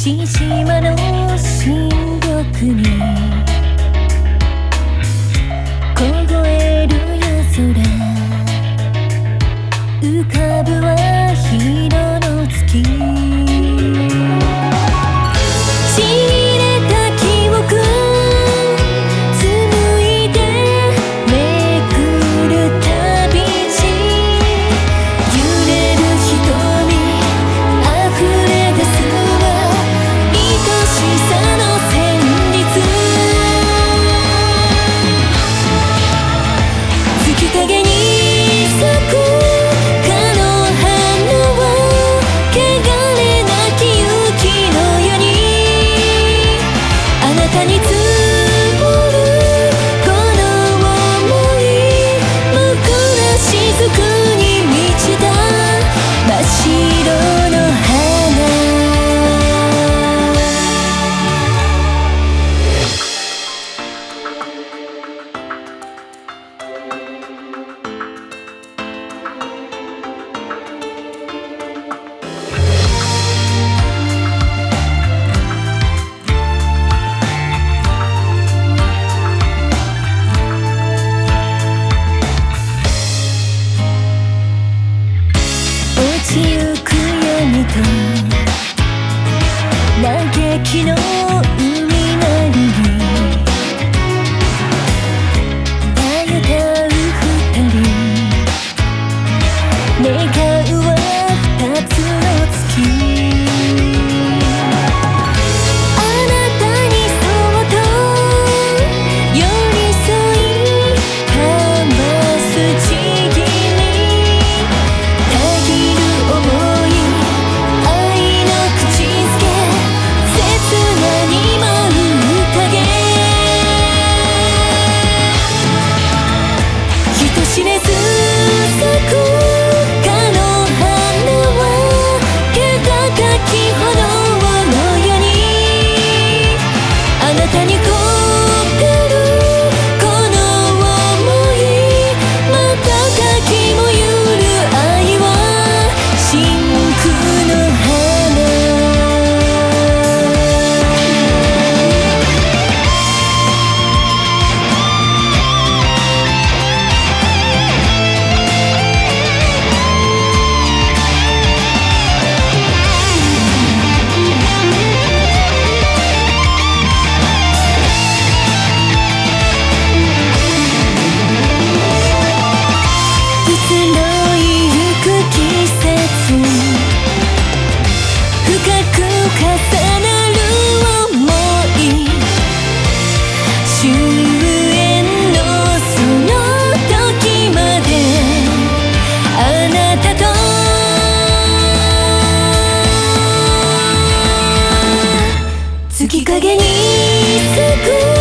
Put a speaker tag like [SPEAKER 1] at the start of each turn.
[SPEAKER 1] 獅子島の新緑に凍える夜空浮かぶは日の月ちぎれた記憶紡いでめくる旅路揺れる瞳溢れ出すは愛しさの旋律月影に咲くかの花は汚れなき雪のようにあなたに積もるこの想い僕ら雫に満ちた真っ白の花落ちゆく闇と嘆きの海なりにたゆたう二人願うは二つの月あなたにそっと寄り添い交わすちぎりたぎる想い愛の口づけ切なに舞う影人知れず咲くかの花は気高き炎のようにあなたに焦がるこの想いまたかきもゆる愛は真空の花移ろいゆく季節深く重なる想い終焉のその時まであなたと月影に咲く